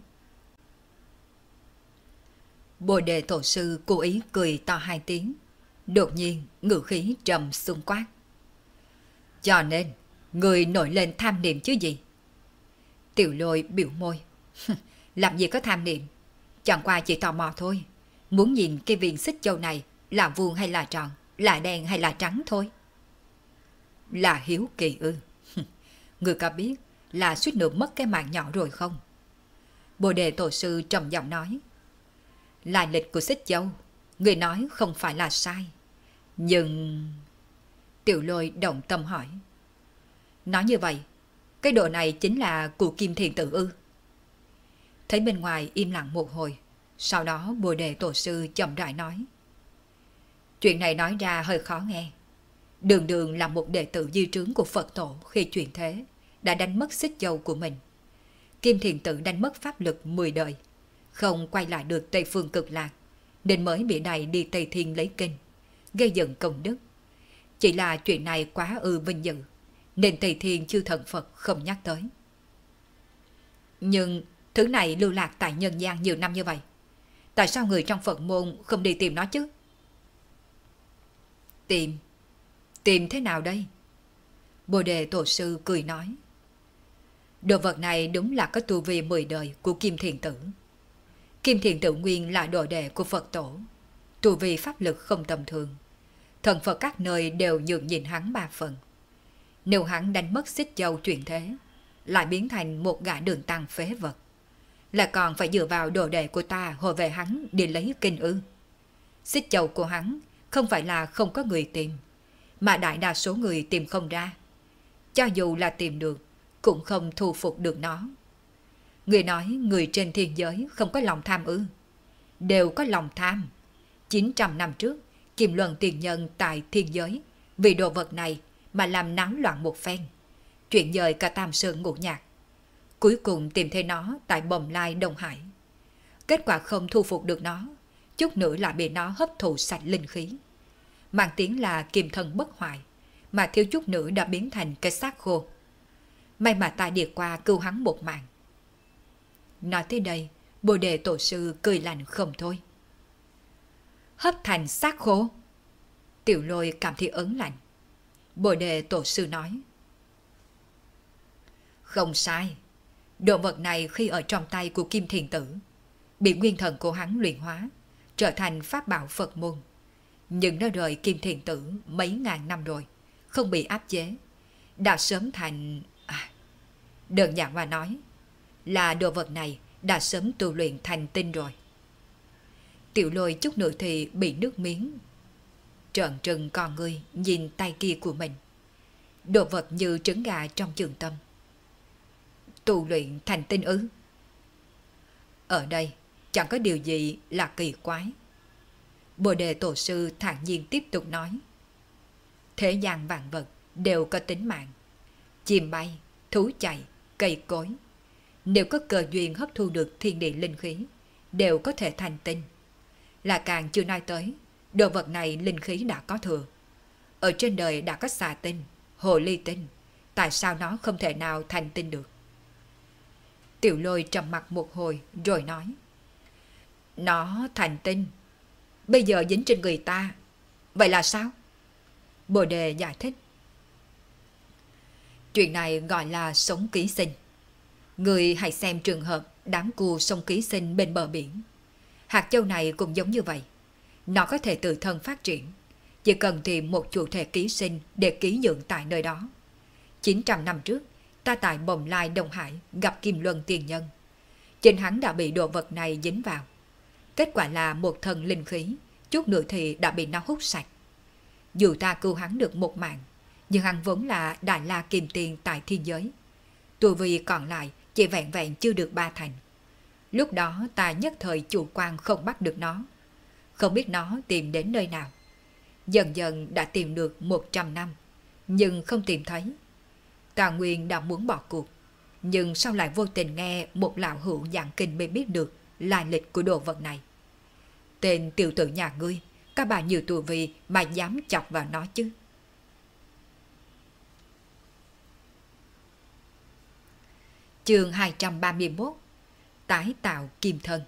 Bồ Đề Tổ Sư cố ý cười to 2 tiếng. Đột nhiên ngữ khí trầm xuống quát. Cho nên, người nổi lên tham niệm chứ gì? Tiểu Lôi biểu môi. Làm gì có tham niệm, chẳng qua chỉ tò mò thôi. Muốn nhìn cái viên xích châu này là vuông hay là tròn, là đen hay là trắng thôi. Là hiếu kỳ ư? Người có biết là suýt nữa mất cái mạng nhỏ rồi không? Bồ Đề Tổ Sư trầm giọng nói. Lai lịch của xích châu, người nói không phải là sai. Nhưng... Tiểu Lôi động tâm hỏi. Nói như vậy, cái đồ này chính là của Kim Thiền Tử ư? Thấy bên ngoài im lặng một hồi, sau đó Bồ Đề Tổ Sư chậm rãi nói. Chuyện này nói ra hơi khó nghe. Đường Đường là một đệ tử di trướng của Phật Tổ khi chuyển thế, đã đánh mất xích châu của mình. Kim Thiền Tử đánh mất pháp lực 10 đời, không quay lại được Tây Phương Cực Lạc, nên mới bị đày đi Tây Thiên lấy kinh, gây dựng công đức. Chỉ là chuyện này quá vinh dự, nên Tây Thiên chư thần Phật không nhắc tới. Nhưng thứ này lưu lạc tại nhân gian nhiều năm như vậy, tại sao người trong Phật môn không đi tìm nó chứ? Tìm thế nào đây? Bồ Đề Tổ Sư cười nói. Đồ vật này đúng là có tu vi 10 đời của Kim Thiền Tử. Kim Thiền Tử nguyên là đồ đệ của Phật Tổ, tu vi pháp lực không tầm thường. Thần Phật các nơi đều nhường nhìn hắn 3 phần. Nếu hắn đánh mất xích châu chuyển thế, lại biến thành một gã đường tăng phế vật, là còn phải dựa vào đồ đệ của ta hồi về hắn để lấy kinh ư? Xích châu của hắn không phải là không có người tìm, mà đại đa số người tìm không ra. Cho dù là tìm được, cũng không thu phục được nó. Người nói người trên thiên giới không có lòng tham ư? Đều có lòng tham. 900 năm trước, Kim Luân Tiền Nhân tại thiên giới vì đồ vật này mà làm náo loạn một phen, chuyển dời cả Tam Sơn Ngũ Nhạc. Cuối cùng tìm thấy nó tại Bồng Lai Đông Hải. Kết quả không thu phục được nó, chút nữa lại bị nó hấp thụ sạch linh khí, mang tiếng là kim thân bất hoại, mà thiếu chút nữa đã biến thành cái xác khô. May mà ta đi qua cứu hắn một mạng. Nói tới đây, Bồ Đề Tổ Sư cười lạnh không thôi. Hấp thành xác khô? Tiểu Lôi cảm thấy ớn lạnh. Bồ Đề Tổ Sư nói. Không sai. Đồ vật này khi ở trong tay của Kim Thiền Tử, bị nguyên thần của hắn luyện hóa, trở thành pháp bảo Phật môn. Nhưng nó rời Kim Thiền Tử mấy ngàn năm rồi, không bị áp chế, đã sớm thành... đơn giản mà nói, là đồ vật này đã sớm tu luyện thành tinh rồi. Tiểu Lôi chút nữa thì bị nước miếng trợn trừng con người nhìn tay kia của mình. Đồ vật như trứng gà trong trường tâm. Tu luyện thành tinh ư? Ở đây chẳng có điều gì là kỳ quái. Bồ Đề Tổ Sư thản nhiên tiếp tục nói. Thế gian vạn vật đều có tính mạng. Chim bay, thú chạy, cây cối, nếu có cơ duyên hấp thu được thiên địa linh khí, đều có thể thành tinh. Là càng chưa nói tới, đồ vật này linh khí đã có thừa. Ở trên đời đã có xà tinh, hồ ly tinh, tại sao nó không thể nào thành tinh được? Tiểu Lôi trầm mặt một hồi rồi nói. Nó thành tinh, bây giờ dính trên người ta, vậy là sao? Bồ Đề giải thích. Chuyện này gọi là sống ký sinh. Người hãy xem trường hợp đám cua sông ký sinh bên bờ biển. Hạt châu này cũng giống như vậy. Nó có thể tự thân phát triển, chỉ cần tìm một chủ thể ký sinh để ký dưỡng tại nơi đó. 900 năm trước, ta tại Bồng Lai Đông Hải gặp Kim Luân Tiền Nhân. Chính hắn đã bị đồ vật này dính vào. Kết quả là một thân linh khí, chút nữa thì đã bị nó hút sạch. Dù ta cứu hắn được một mạng, nhưng hắn vốn là Đại La Kim Tiên tại thiên giới. Tu vi còn lại chỉ vẹn vẹn chưa được 3 thành. Lúc đó ta nhất thời chủ quan không bắt được nó. Không biết nó tìm đến nơi nào. Dần dần đã tìm được 100 năm, nhưng không tìm thấy. Ta nguyên đã muốn bỏ cuộc. nhưng sao lại vô tình nghe một lão hữu giảng kinh mới biết được lai lịch của đồ vật này. Tên tiểu tử nhà ngươi, các bà nhiều tuổi vì mà dám chọc vào nó chứ. Chương 231. Tái tạo kim thân.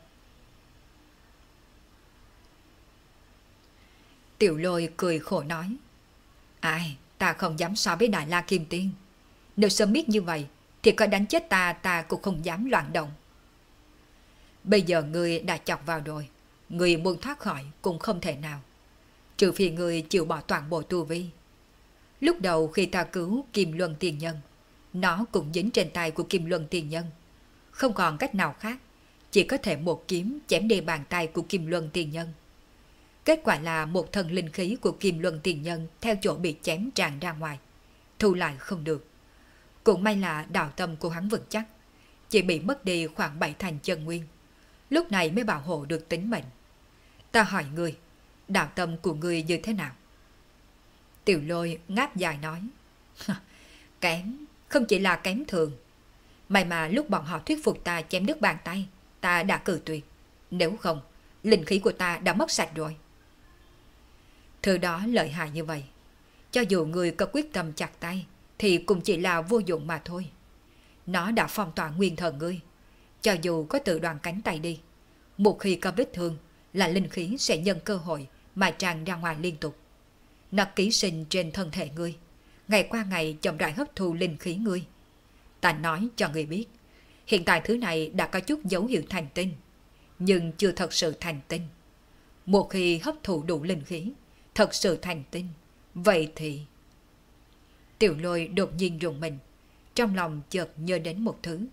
Tiểu Lôi cười khổ nói: Ai, ta không dám so với Đại La Kim Tiên. Nếu sớm biết như vậy thì có đánh chết ta cũng không dám loạn động. Bây giờ ngươi đã chọc vào rồi, ngươi muốn thoát khỏi cũng không thể nào, trừ phi ngươi chịu bỏ toàn bộ tu vi. Lúc đầu khi ta cứu Kim Luân Tiền Nhân, nó cũng dính trên tay của Kim Luân Tiền Nhân, không còn cách nào khác, chỉ có thể một kiếm chém đi bàn tay của Kim Luân Tiền Nhân. Kết quả là một thần linh khí của Kim Luân Tiền Nhân theo chỗ bị chém tràn ra ngoài, thu lại không được. Cũng may là đạo tâm của hắn vững chắc, chỉ bị mất đi khoảng 7 thành chân nguyên, lúc này mới bảo hộ được tính mệnh. Ta hỏi ngươi, đạo tâm của ngươi như thế nào? Tiểu Lôi ngáp dài nói: Kém, không chỉ là kém thường. May mà lúc bọn họ thuyết phục ta chém đứt bàn tay, ta đã cự tuyệt. Nếu không, linh khí của ta đã mất sạch rồi. Thứ đó lợi hại như vậy, cho dù người có quyết tâm chặt tay thì cũng chỉ là vô dụng mà thôi. Nó đã phong tỏa nguyên thần ngươi, cho dù có tự đoạn cánh tay đi, một khi có vết thương là linh khí sẽ nhân cơ hội mà tràn ra ngoài liên tục. Nó ký sinh trên thân thể ngươi, ngày qua ngày chậm rãi hấp thu linh khí ngươi. Ta nói cho ngươi biết, hiện tại thứ này đã có chút dấu hiệu thành tinh, nhưng chưa thật sự thành tinh. Một khi hấp thụ đủ linh khí, thật sự thành tinh, vậy thì... Tiểu Lôi đột nhiên rùng mình, trong lòng chợt nhớ đến một thứ.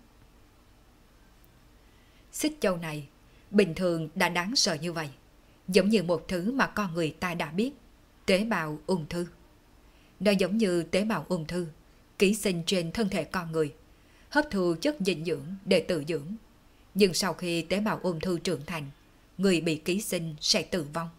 Xích châu này bình thường đã đáng sợ như vậy, giống như một thứ mà con người ta đã biết, tế bào ung thư. Nó giống như tế bào ung thư, ký sinh trên thân thể con người, hấp thu chất dinh dưỡng để tự dưỡng. Nhưng sau khi tế bào ung thư trưởng thành, người bị ký sinh sẽ tử vong.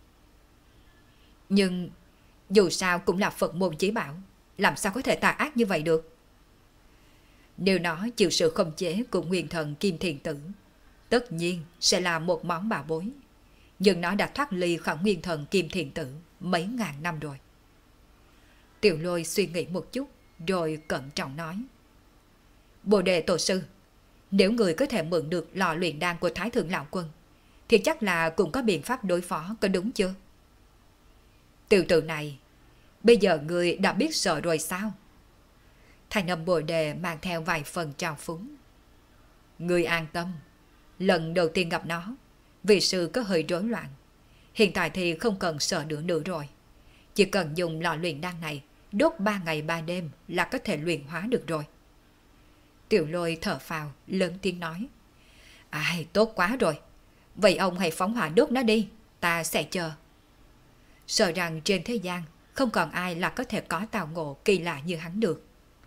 Nhưng dù sao cũng là Phật môn chí bảo, làm sao có thể tà ác như vậy được? Nếu nó chịu sự khống chế của nguyên thần Kim Thiền Tử, tất nhiên sẽ là một món bảo bối. Nhưng nó đã thoát ly khỏi nguyên thần Kim Thiền Tử mấy ngàn năm rồi. Tiểu Lôi suy nghĩ một chút rồi cẩn trọng nói: Bồ đề tổ sư, nếu người có thể mượn được lò luyện đan của Thái Thượng Lão Quân thì chắc là cũng có biện pháp đối phó, có đúng chưa? Tiểu tử này, bây giờ người đã biết sợ rồi sao? Thành âm Bồ đề mang theo vài phần trào phúng. Người an tâm, lần đầu tiên gặp nó, vị sư có hơi rối loạn. Hiện tại thì không cần sợ nữa rồi. Chỉ cần dùng lò luyện đan này đốt 3 ngày 3 đêm là có thể luyện hóa được rồi. Tiểu Lôi thở phào, lớn tiếng nói: Ai, tốt quá rồi. Vậy ông hãy phóng hỏa đốt nó đi, ta sẽ chờ. Sợ rằng trên thế gian không còn ai là có thể có tào ngộ kỳ lạ như hắn được.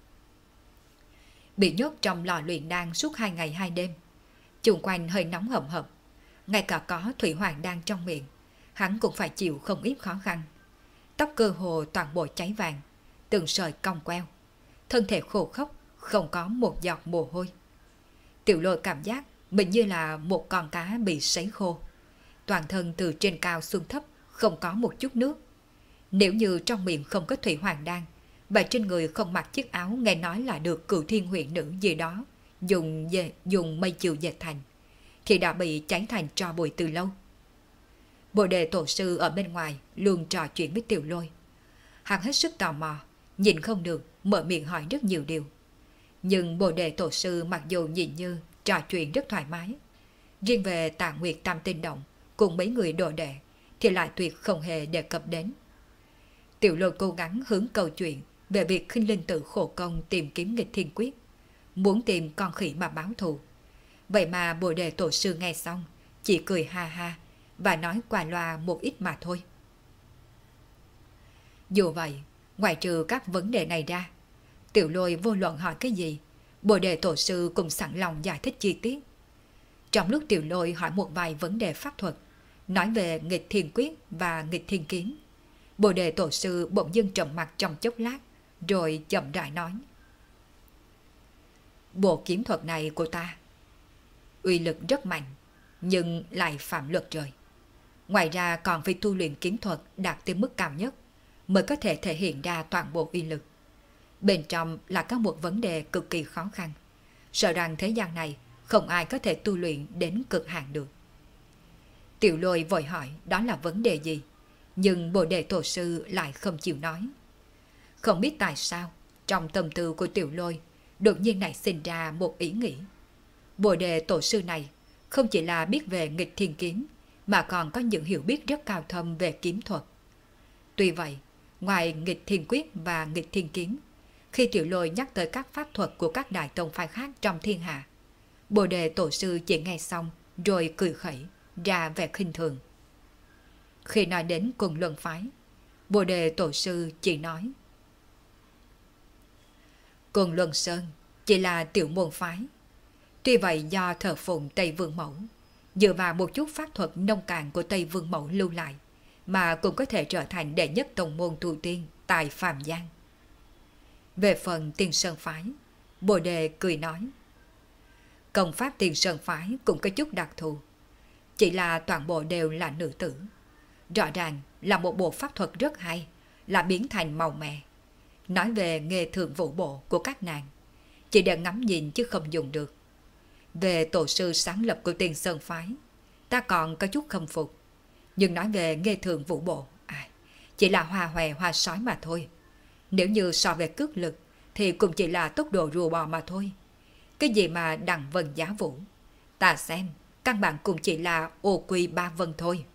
Bị nhốt trong lò luyện đan suốt 2 ngày 2 đêm, chung quanh hơi nóng hầm hập, ngay cả có thủy hoàng đan trong miệng, hắn cũng phải chịu không ít khó khăn. Tóc cơ hồ toàn bộ cháy vàng, từng sợi cong queo, thân thể khô khốc, không có một giọt mồ hôi. Tiểu Lôi cảm giác mình như là một con cá bị sấy khô, toàn thân từ trên cao xuống thấp không có một chút nước. Nếu như trong miệng không có thủy hoàng đan, và trên người không mặc chiếc áo nghe nói là được Cửu Thiên huyện nữ gì đó dùng mây chiều dệt thành, thì đã bị cháy thành tro bụi từ lâu. Bồ đề tổ sư ở bên ngoài luôn trò chuyện với Tiểu Lôi. Hắn hết sức tò mò, nhìn không được, mở miệng hỏi rất nhiều điều. Nhưng Bồ đề tổ sư mặc dù nhìn như trò chuyện rất thoải mái, riêng về Tà Nguyệt Tam Tinh Động cùng mấy người đồ đệ thì lại tuyệt không hề đề cập đến. Tiểu Lôi cố gắng hướng câu chuyện về việc Khinh Linh Tử khổ công tìm kiếm nghịch thiên quyết, muốn tìm con khỉ mà báo thù. Vậy mà Bồ đề tổ sư nghe xong chỉ cười ha ha và nói qua loa một ít mà thôi. Dù vậy, ngoài trừ các vấn đề này ra, Tiểu Lôi vô luận hỏi cái gì, Bồ đề tổ sư cũng sẵn lòng giải thích chi tiết. Trong lúc Tiểu Lôi hỏi một vài vấn đề pháp thuật, nói về nghịch thiên quyết và nghịch thiên kiếm, Bồ đề tổ sư bỗng dưng trầm mặt trong chốc lát, rồi chậm rãi nói: Bộ kiếm thuật này của ta uy lực rất mạnh, nhưng lại phạm luật trời. Ngoài ra còn phải tu luyện kiếm thuật đạt tới mức cao nhất mới có thể thể hiện ra toàn bộ uy lực. Bên trong là có một vấn đề cực kỳ khó khăn, sợ rằng thế gian này không ai có thể tu luyện đến cực hạn được. Tiểu Lôi vội hỏi đó là vấn đề gì, nhưng Bồ Đề Tổ sư lại không chịu nói. Không biết tại sao, trong tâm tư của Tiểu Lôi đột nhiên nảy sinh ra một ý nghĩ. Bồ Đề Tổ sư này không chỉ là biết về nghịch thiên kiếm, mà còn có những hiểu biết rất cao thâm về kiếm thuật. Tuy vậy, ngoài nghịch thiên quyết và nghịch thiên kiếm, khi Tiểu Lôi nhắc tới các pháp thuật của các đại tông phái khác trong thiên hạ, Bồ Đề Tổ sư chỉ nghe xong rồi cười khẩy, ra vẻ khinh thường. Khi nói đến Côn Luân phái, Bồ Đề Tổ sư chỉ nói: Côn Luân Sơn chỉ là tiểu môn phái. Tuy vậy do thờ phụng Tây Vương Mẫu, dựa vào một chút pháp thuật nông cạn của Tây Vương Mẫu lưu lại, mà cũng có thể trở thành đệ nhất tông môn tu tiên tại Phàm Giang. Về phần Tiên Sơn phái, Bồ Đề cười nói: công pháp Tiên Sơn phái cũng có chút đặc thù, chỉ là toàn bộ đều là nữ tử. Rõ ràng là một bộ pháp thuật rất hay, là biến thành màu mè. Nói về nghề thượng vũ bộ của các nàng, chỉ để ngắm nhìn chứ không dùng được. Về tổ sư sáng lập của Tiên Sơn phái, ta còn có chút khâm phục. Nhưng nói về nghề thượng vũ bộ, chỉ là hoa hòe hoa sói mà thôi. Nếu như so về cước lực, thì cũng chỉ là tốc độ rùa bò mà thôi. Cái gì mà đằng vân giá vũ, ta xem căn bản cũng chỉ là ô quy ba vân thôi.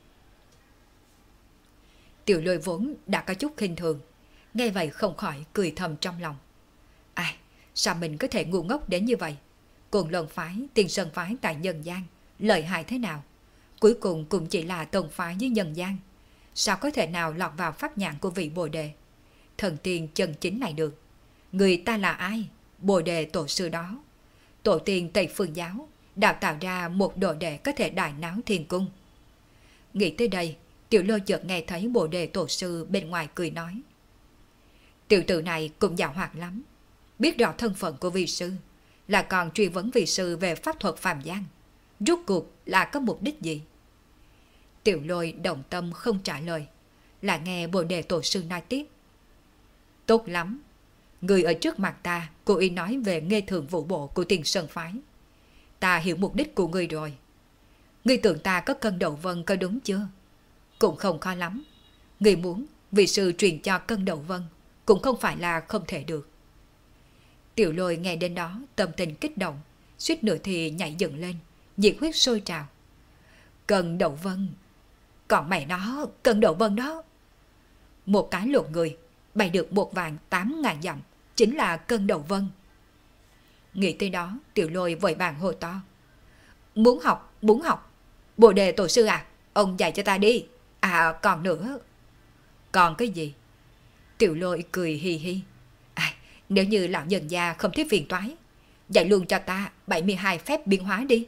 Tiểu Lôi vốn đã có chút khinh thường, nghe vậy không khỏi cười thầm trong lòng. Sao mình có thể ngu ngốc đến như vậy? Côn Luân phái, Tiên Sơn phái tại nhân gian lợi hại thế nào, cuối cùng cũng chỉ là tông phái với nhân gian. Sao có thể nào lọt vào pháp nhãn của vị Bồ Đề thần tiên chân chính này được? Người ta là ai? Bồ Đề tổ sư đó. Tổ tiên Tây Phương giáo đào tạo ra một đồ đệ có thể đại náo thiên cung. Nghĩ tới đây, Tiểu Lôi chợt nghe thấy Bồ Đề tổ sư bên ngoài cười nói: tiểu tử này cũng giàu hoạt lắm, biết rõ thân phận của vị sư, là còn truy vấn vị sư về pháp thuật phàm gian. Rốt cuộc là có mục đích gì? Tiểu Lôi động tâm không trả lời, là nghe Bồ Đề tổ sư nói tiếp: tốt lắm, người ở trước mặt ta cố ý nói về nghề thượng vũ bộ của Tiên Sơn phái. Ta hiểu mục đích của người rồi. Người tưởng ta có cân đầu vân có đúng chưa? Cũng không khó lắm. Người muốn vị sư truyền cho cân đầu vân cũng không phải là không thể được. Tiểu Lôi nghe đến đó tâm tình kích động, suýt nữa thì nhảy dựng lên, nhiệt huyết sôi trào. Cân đầu vân, còn mẹ nó, cân đầu vân đó. Một cái lột người bay được 1.800.000 dặm, chính là cân đầu vân. Nghĩ tới đó, Tiểu Lôi vội vàng hô to: muốn học, muốn học. Bồ Đề tổ sư à, ông dạy cho ta đi. Còn nữa. Còn cái gì? Tiểu Lôi cười hì hì. Nếu như lão nhân gia không thích phiền toái, dạy luôn cho ta 72 phép biến hóa đi.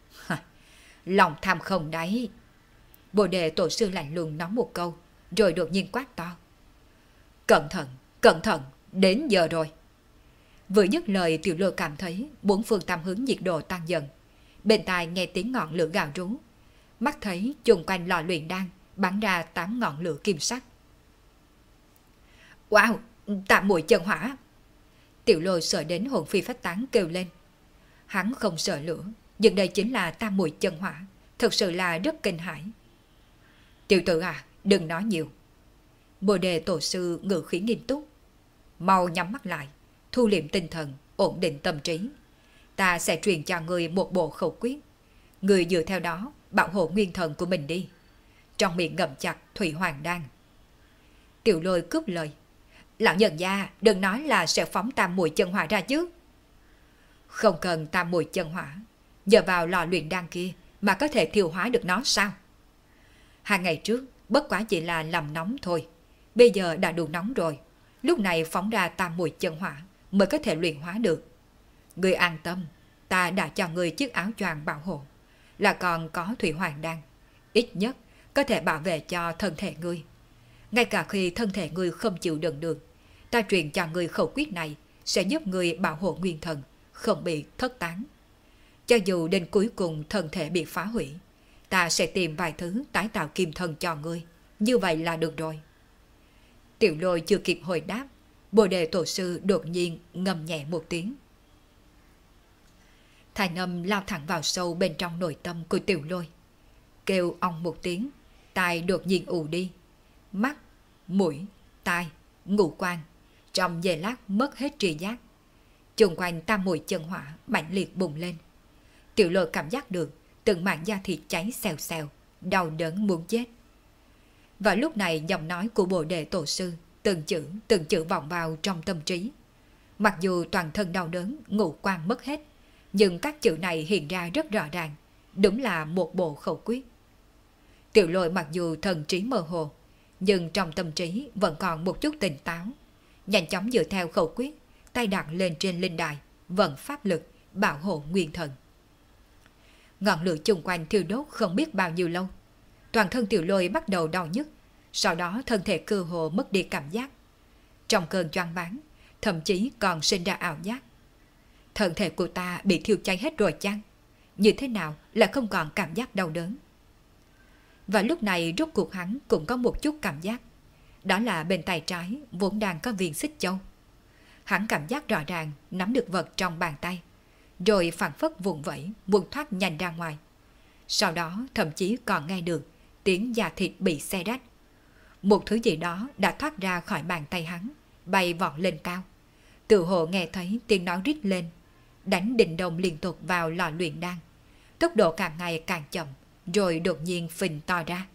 Lòng tham không đấy. Bồ Đề tổ sư lạnh lùng nói một câu, rồi đột nhiên quát to: cẩn thận, đến giờ rồi. Vừa dứt lời, Tiểu Lôi cảm thấy bốn phương tám hướng nhiệt độ tăng dần. Bên tai nghe tiếng ngọn lửa gào rú, mắt thấy chung quanh lò luyện đan bắn ra 8 ngọn lửa kim sắc. Wow, Tam Muội chân hỏa! Tiểu Lôi sợ đến hồn phi phách tán kêu lên. Hắn không sợ lửa, nhưng đây chính là Tam Muội chân hỏa, thật sự là rất kinh hãi. Tiểu tử à, đừng nói nhiều. Bồ Đề tổ sư ngữ khí nghiêm túc: mau nhắm mắt lại, thu liệm tinh thần, ổn định tâm trí. Ta sẽ truyền cho người một bộ khẩu quyết, người dựa theo đó bảo hộ nguyên thần của mình đi. Trong miệng ngậm chặt thủy hoàng đan. Tiểu Lôi cướp lời: lão nhân gia đừng nói là sẽ phóng Tam Muội chân hỏa ra chứ. Không cần Tam Muội chân hỏa, nhờ vào lò luyện đan kia mà có thể thiêu hóa được nó sao? 2 ngày trước bất quá chỉ là làm nóng thôi, bây giờ đã đủ nóng rồi. Lúc này phóng ra Tam Muội chân hỏa mới có thể luyện hóa được. Người an tâm, ta đã cho người chiếc áo choàng bảo hộ, là còn có thủy hoàng đan, ít nhất có thể bảo vệ cho thân thể ngươi. Ngay cả khi thân thể ngươi không chịu đựng được, ta truyền cho ngươi khẩu quyết này sẽ giúp ngươi bảo hộ nguyên thần, không bị thất tán. Cho dù đến cuối cùng thân thể bị phá hủy, ta sẽ tìm vài thứ tái tạo kim thân cho ngươi, như vậy là được rồi. Tiểu Lôi chưa kịp hồi đáp, Bồ Đề Tổ sư đột nhiên ngâm nhẹ một tiếng. Thanh âm lao thẳng vào sâu bên trong nội tâm của Tiểu Lôi. Kêu ong một tiếng, tai đột nhiên ù đi. Mắt, mũi, tai, ngũ quan, trong giây lát mất hết tri giác. Chung quanh tam muội chân hỏa mạnh liệt bùng lên. Tiểu Lôi cảm giác được từng mảng da thịt cháy xèo xèo, đau đớn muốn chết. Và lúc này giọng nói của Bồ Đề Tổ sư từng chữ vọng vào trong tâm trí. Mặc dù toàn thân đau đớn, ngũ quan mất hết, nhưng các chữ này hiện ra rất rõ ràng, đúng là một bộ khẩu quyết. Tiểu Lôi mặc dù thần trí mơ hồ, nhưng trong tâm trí vẫn còn một chút tỉnh táo. Nhanh chóng dựa theo khẩu quyết, tay đặt lên trên linh đài, vận pháp lực, bảo hộ nguyên thần. Ngọn lửa chung quanh thiêu đốt không biết bao nhiêu lâu. Toàn thân Tiểu Lôi bắt đầu đau nhức, sau đó thân thể cơ hồ mất đi cảm giác. Trong cơn choáng váng, thậm chí còn sinh ra ảo giác. Thân thể của ta bị thiêu cháy hết rồi chăng? Như thế nào là không còn cảm giác đau đớn? Và lúc này rốt cuộc hắn cũng có một chút cảm giác. Đó là bên tay trái vốn đang có viên xích châu. Hắn cảm giác rõ ràng nắm được vật trong bàn tay, rồi phảng phất vùng vẫy muốn thoát nhanh ra ngoài. Sau đó thậm chí còn nghe được tiếng da thịt bị xé rách. Một thứ gì đó đã thoát ra khỏi bàn tay hắn, bay vọt lên cao. Tự hồ nghe thấy tiếng nói rít lên, đánh đình đồng liên tục vào lò luyện đan. Tốc độ càng ngày càng chậm, rồi đột nhiên phình to ra.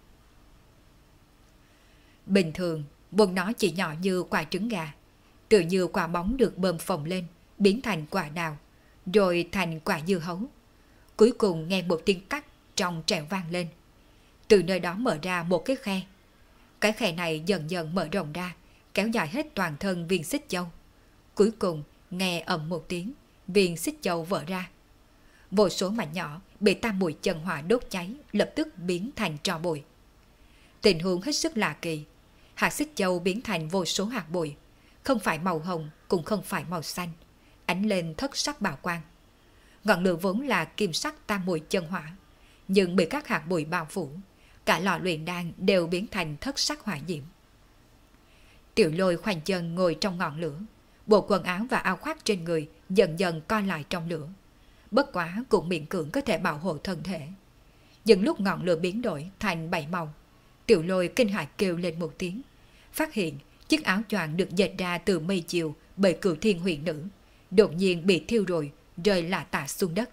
Bình thường, bụng nó chỉ nhỏ như quả trứng gà, tự như quả bóng được bơm phồng lên, biến thành quả đào, rồi thành quả dưa hấu. Cuối cùng nghe một tiếng cắt trong trẻo vang lên. Từ nơi đó mở ra một cái khe. Cái khe này dần dần mở rộng ra, kéo dài hết toàn thân viên xích châu. Cuối cùng nghe ầm một tiếng, viên xích châu vỡ ra. Vô số mảnh nhỏ bị tam muội chân hỏa đốt cháy, lập tức biến thành tro bụi. Tình huống hết sức lạ kỳ. Hạt xích châu biến thành vô số hạt bụi, không phải màu hồng cũng không phải màu xanh, ánh lên thất sắc bảo quang. Ngọn lửa vốn là kim sắc tam muội chân hỏa, nhưng bị các hạt bụi bao phủ, cả lò luyện đan đều biến thành thất sắc hỏa diễm. Tiểu Lôi khoanh chân ngồi trong ngọn lửa, bộ quần áo và áo khoác trên người dần dần co lại trong lửa, bất quá cũng miễn cưỡng có thể bảo hộ thân thể. Nhưng lúc ngọn lửa biến đổi thành 7 màu, Tiểu Lôi kinh hãi kêu lên một tiếng, phát hiện chiếc áo choàng được dệt ra từ mây chiều bởi Cửu Thiên Huyền Nữ đột nhiên bị thiêu rồi, rơi lả tả xuống đất.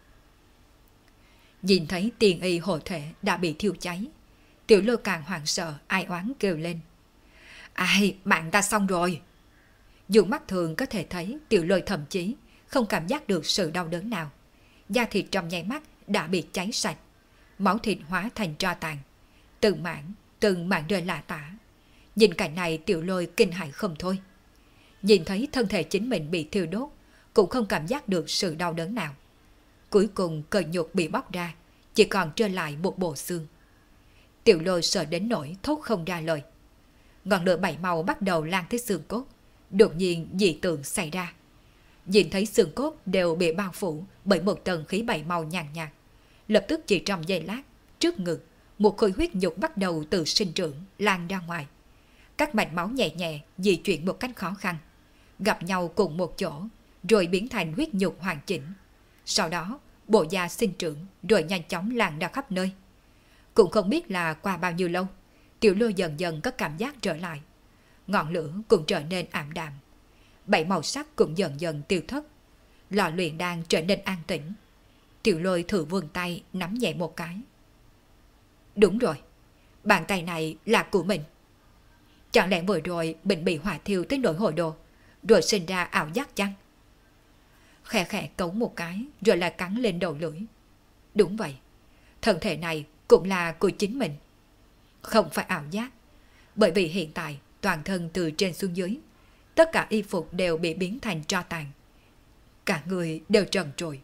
Nhìn thấy tiền y hộ thể đã bị thiêu cháy, Tiểu Lôi càng hoảng sợ, ai oán kêu lên: Ai, bạn ta xong rồi! Dù mắt thường có thể thấy Tiểu Lôi thậm chí không cảm giác được sự đau đớn nào. Da thịt trong nháy mắt đã bị cháy sạch, máu thịt hóa thành tro tàn, từng mảng rơi lả tả. Nhìn cảnh này Tiểu Lôi kinh hãi không thôi. Nhìn thấy thân thể chính mình bị thiêu đốt, cũng không cảm giác được sự đau đớn nào. Cuối cùng cơ nhục bị bóc ra, chỉ còn trơ lại một bộ xương. Tiểu Lôi sợ đến nỗi thốt không ra lời. Ngọn lửa 7 màu bắt đầu lan tới xương cốt, đột nhiên dị tượng xảy ra. Nhìn thấy xương cốt đều bị bao phủ bởi một tầng khí 7 màu nhàn nhạt. Lập tức chỉ trong giây lát, trước ngực, một khối huyết nhục bắt đầu từ sinh trưởng, lan ra ngoài. Các mạch máu nhẹ nhẹ di chuyển một cách khó khăn, gặp nhau cùng một chỗ, rồi biến thành huyết nhục hoàn chỉnh. Sau đó, bộ da sinh trưởng, rồi nhanh chóng lan ra khắp nơi. Cũng không biết là qua bao nhiêu lâu, Tiểu Lôi dần dần có cảm giác trở lại. Ngọn lửa cũng trở nên ảm đạm. 7 màu sắc cũng dần dần tiêu thất. Lò luyện đang trở nên an tĩnh. Tiểu Lôi thử vươn tay nắm nhẹ một cái. Đúng rồi, bàn tay này là của mình. Chẳng lẽ vừa rồi mình bị hỏa thiêu tới nỗi hồi đồ, rồi sinh ra ảo giác chăng? Khẽ khẽ cấu một cái, rồi lại cắn lên đầu lưỡi. Đúng vậy, thân thể này cũng là của chính mình. Không phải ảo giác, bởi vì hiện tại toàn thân từ trên xuống dưới, tất cả y phục đều bị biến thành tro tàn. Cả người đều trần trụi.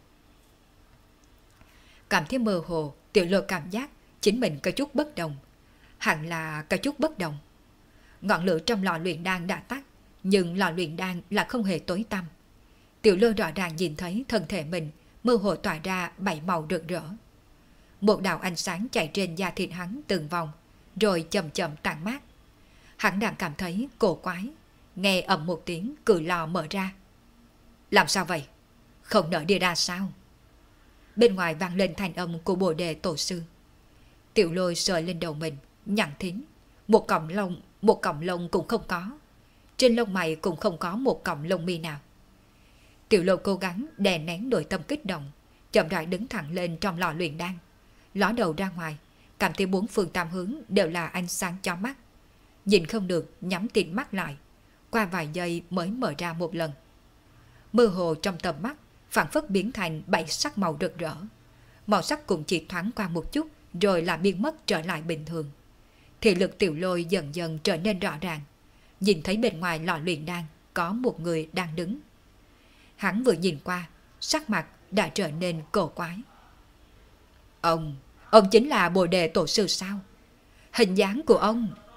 Cảm thấy mơ hồ, Tiểu Lôi cảm giác chính mình có chút bất đồng. Hẳn là có chút bất đồng. Ngọn lửa trong lò luyện đan đã tắt, nhưng lò luyện đan là không hề tối tăm. Tiểu Lôi rõ ràng nhìn thấy thân thể mình mơ hồ tỏa ra 7 màu rực rỡ. Một đạo ánh sáng chạy trên da thịt hắn từng vòng, rồi chậm chậm tản mát. Hắn đang cảm thấy cổ quái, nghe ầm một tiếng cửa lò mở ra. Làm sao vậy? Không nỡ đi ra sao? Bên ngoài vang lên thanh âm của Bồ Đề tổ sư. Tiểu Lôi sờ lên đầu mình, nhăn thính. Một cọng lông cũng không có. Trên lông mày cũng không có một cọng lông mi nào. Tiểu Lôi cố gắng đè nén nội tâm kích động, chậm rãi đứng thẳng lên trong lò luyện đan, ló đầu ra ngoài, cảm thấy bốn phương tám hướng đều là ánh sáng chói mắt. Nhìn không được, nhắm tịt mắt lại, qua vài giây mới mở ra một lần. Mơ hồ trong tầm mắt phản phất biến thành 7 sắc màu rực rỡ. Màu sắc cũng chỉ thoáng qua một chút rồi là biến mất trở lại bình thường. Thị lực Tiểu Lôi dần dần trở nên rõ ràng. Nhìn thấy bên ngoài lò luyện đan có một người đang đứng. Hắn vừa nhìn qua, sắc mặt đã trở nên cổ quái. Ông chính là Bồ Đề tổ sư sao? Hình dáng của ông